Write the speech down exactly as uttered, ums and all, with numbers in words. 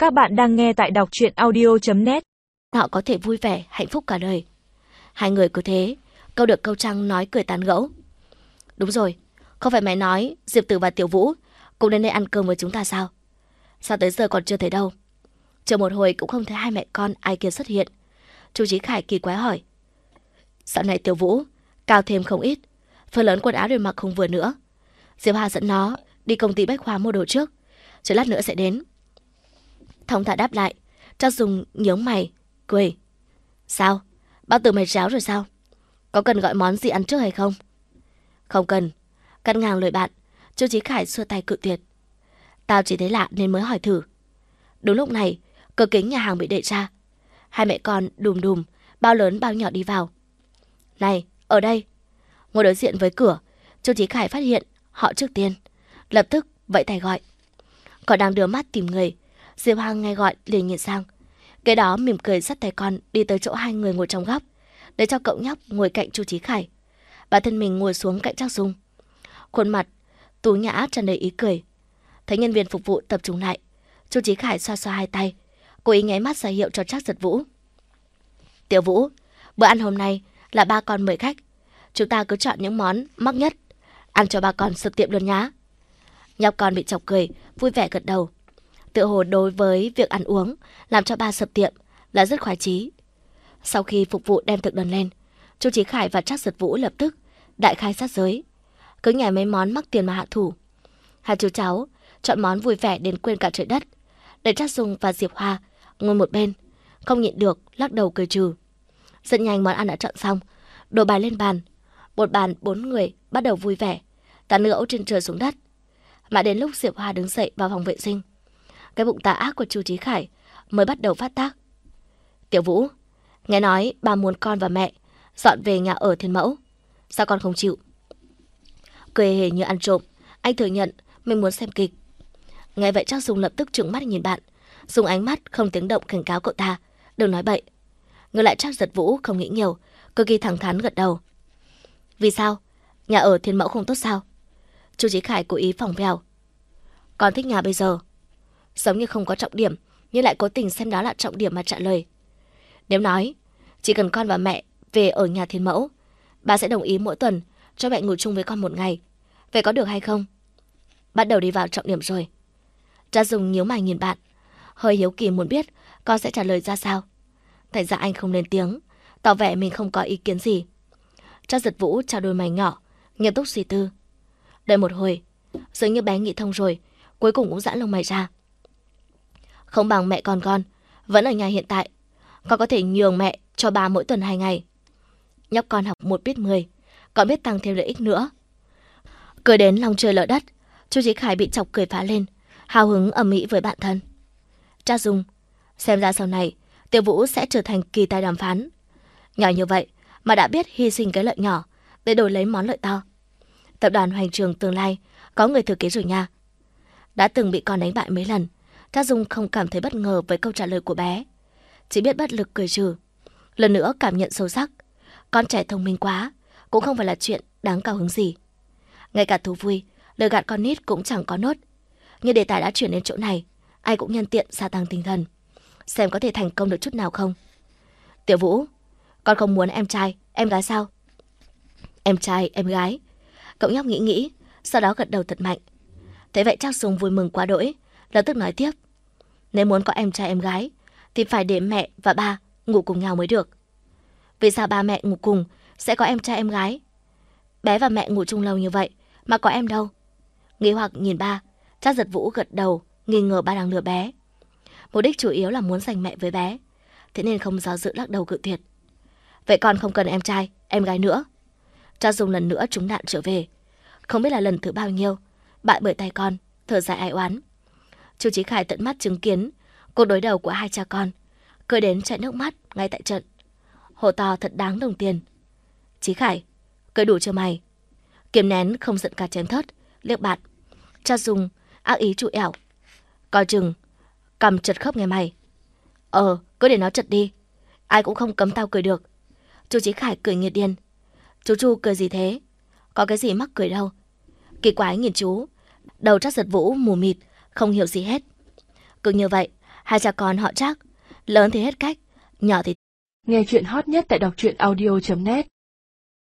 Các bạn đang nghe tại đọc truyện audio chấm net. Họ có thể vui vẻ, hạnh phúc cả đời. Hai người cứ thế, câu được câu trăng nói cười tán gẫu. Đúng rồi, không phải mày nói Diệp Tử và Tiểu Vũ cũng đến đây ăn cơm với chúng ta sao? Sao tới giờ còn chưa thấy đâu? Chờ một hồi cũng không thấy hai mẹ con ai kia xuất hiện. Chu Chí Khải kỳ quái hỏi. Dạo này Tiểu Vũ cao thêm không ít, phần lớn quần áo đều mặc không vừa nữa. Diệp Hà dẫn nó đi công ty bách hóa mua đồ trước, chờ lát nữa sẽ đến. Thông thả đáp lại. Trác Dung nhướng mày, cười. Sao? Bao tử mày ráo rồi sao? Có cần gọi món gì ăn trước hay không? Không cần. Cắt ngang lời bạn, Chu Chí Khải xua tay cự tuyệt. Tao chỉ thấy lạ nên mới hỏi thử. Đúng lúc này, cửa kính nhà hàng bị đẩy ra. Hai mẹ con đùm đùm, bao lớn bao nhỏ đi vào. Này, ở đây. Ngồi đối diện với cửa, Chu Chí Khải phát hiện họ trước tiên, lập tức vẫy tay gọi. Còn đang đưa mắt tìm người, Diệp Hằng nghe gọi liền nhìn sang. Cái đó mỉm cười dắt tay con đi tới chỗ hai người ngồi trong góc, để cho cậu nhóc ngồi cạnh Chu Chí Khải. Bản thân mình ngồi xuống cạnh Trác Dung. Khuôn mặt tú nhã tràn đầy ý cười. Thấy nhân viên phục vụ tập trung lại, Chu Chí Khải xoa xoa hai tay, cố ý nháy mắt ra hiệu cho Trác Giật Vũ. Tiểu Vũ, bữa ăn hôm nay là ba con mời khách, chúng ta cứ chọn những món mắc nhất, ăn cho ba con sực tiệm luôn nhá. Nhóc con bị chọc cười, vui vẻ gật đầu. Tựa hồ đối với việc ăn uống làm cho ba sập tiệm là rất khoái chí. Sau khi phục vụ đem thực đơn lên, Chu Chí Khải và Trác Giật Vũ lập tức đại khai sát giới, cứ nhảy mấy món mắc tiền mà hạ thủ. Hai chú cháu chọn món vui vẻ đến quên cả trời đất, để Trác Dung và Diệp Hoa ngồi một bên, không nhịn được lắc đầu cười trừ. Rất nhanh món ăn đã chọn xong, đồ bài lên bàn. Một bàn bốn người bắt đầu vui vẻ, tán gẫu trên trời xuống đất. Mà đến lúc Diệp Hoa đứng dậy vào phòng vệ sinh, cái bụng tà ác của Chu Chí Khải mới bắt đầu phát tác. Tiểu Vũ, nghe nói bà muốn con và mẹ dọn về nhà ở Thiên Mẫu, sao con không chịu? Cười hề như ăn trộm, anh thừa nhận mình muốn xem kịch. Nghe vậy Trác Dung lập tức trừng mắt nhìn bạn, dùng ánh mắt không tiếng động cảnh cáo cậu ta đừng nói bậy. Ngược lại Trác Giật Vũ không nghĩ nhiều, cực kỳ thẳng thắn gật đầu. Vì sao? Nhà ở Thiên Mẫu không tốt sao? Chu Chí Khải cố ý phỏng vèo. Con thích nhà bây giờ. Giống như không có trọng điểm, nhưng lại cố tình xem đó là trọng điểm mà trả lời. Nếu nói chỉ cần con và mẹ về ở nhà Thiên Mẫu, bà sẽ đồng ý mỗi tuần cho mẹ ngủ chung với con một ngày. Vậy có được hay không? Bắt đầu đi vào trọng điểm rồi. Trác Dung nhíu mày nhìn bạn, hơi hiếu kỳ muốn biết con sẽ trả lời ra sao. Thành ra anh không lên tiếng, tỏ vẻ mình không có ý kiến gì. Trác Giật Vũ trao đôi mày nhỏ, nghiêm túc suy tư. Đợi một hồi, dường như bé nghĩ thông rồi, cuối cùng cũng giãn lông mày ra. Không bằng mẹ con con vẫn ở nhà hiện tại, con có thể nhường mẹ cho bà mỗi tuần hai ngày. Nhóc con học một biết mười, còn biết tăng thêm lợi ích nữa. Cười đến lòng trời lở đất, Chu Chí Khải bị chọc cười phá lên, hào hứng ầm ĩ với bạn thân. Trác Dung, xem ra sau này Tiểu Vũ sẽ trở thành kỳ tài đàm phán. Nhỏ như vậy mà đã biết hy sinh cái lợi nhỏ để đổi lấy món lợi to. Tập đoàn Hoành Trường tương lai có người thừa kế rồi nha. Đã từng bị con đánh bại mấy lần, Trác Dung không cảm thấy bất ngờ với câu trả lời của bé, chỉ biết bất lực cười trừ. Lần nữa cảm nhận sâu sắc, con trẻ thông minh quá cũng không phải là chuyện đáng cao hứng gì. Ngay cả thú vui, lời gạt con nít cũng chẳng có nốt. Nhưng đề tài đã chuyển đến chỗ này, ai cũng nhân tiện gia tăng tinh thần, xem có thể thành công được chút nào không. Tiểu Vũ, con không muốn em trai, em gái sao? Em trai, em gái. Cậu nhóc nghĩ nghĩ, sau đó gật đầu thật mạnh. Thế vậy Trác Dung vui mừng quá đỗi, lập tức nói tiếp. Nếu muốn có em trai em gái thì phải để mẹ và ba ngủ cùng nhau mới được. Vì sao ba mẹ ngủ cùng sẽ có em trai em gái? Bé và mẹ ngủ chung lâu như vậy mà có em đâu? Nghi hoặc nhìn ba, Trác Giật Vũ gật đầu, nghi ngờ ba đang lừa bé. Mục đích chủ yếu là muốn giành mẹ với bé, thế nên không do dự lắc đầu cự tuyệt. Vậy con không cần em trai, em gái nữa. Trác Dung lần nữa trúng đạn trở về, không biết là lần thứ bao nhiêu bại bởi tay con, thở dài ai oán. Chu Chí Khải tận mắt chứng kiến cuộc đối đầu của hai cha con, cười đến chảy nước mắt ngay tại trận. Hổ to thật đáng đồng tiền. Chí Khải, cười đủ chưa mày? Kiềm nén không giận cả chém thớt, liếc bạn. Trác Dung ác ý trụ ẻo. Coi chừng cầm chật khớp nghe mày. Ờ, cứ để nó chật đi, ai cũng không cấm tao cười được. Chu Chí Khải cười nghiệt điên. Chú Chu cười gì thế? Có cái gì mắc cười đâu. Kỳ quái nhìn chú, đầu Trác Giật Vũ mù mịt, không hiểu gì hết. Cứ như vậy, Hai cha con họ Trác, lớn thì hết cách, nhỏ thì... Nghe chuyện hot nhất tại đọc truyện audio chấm net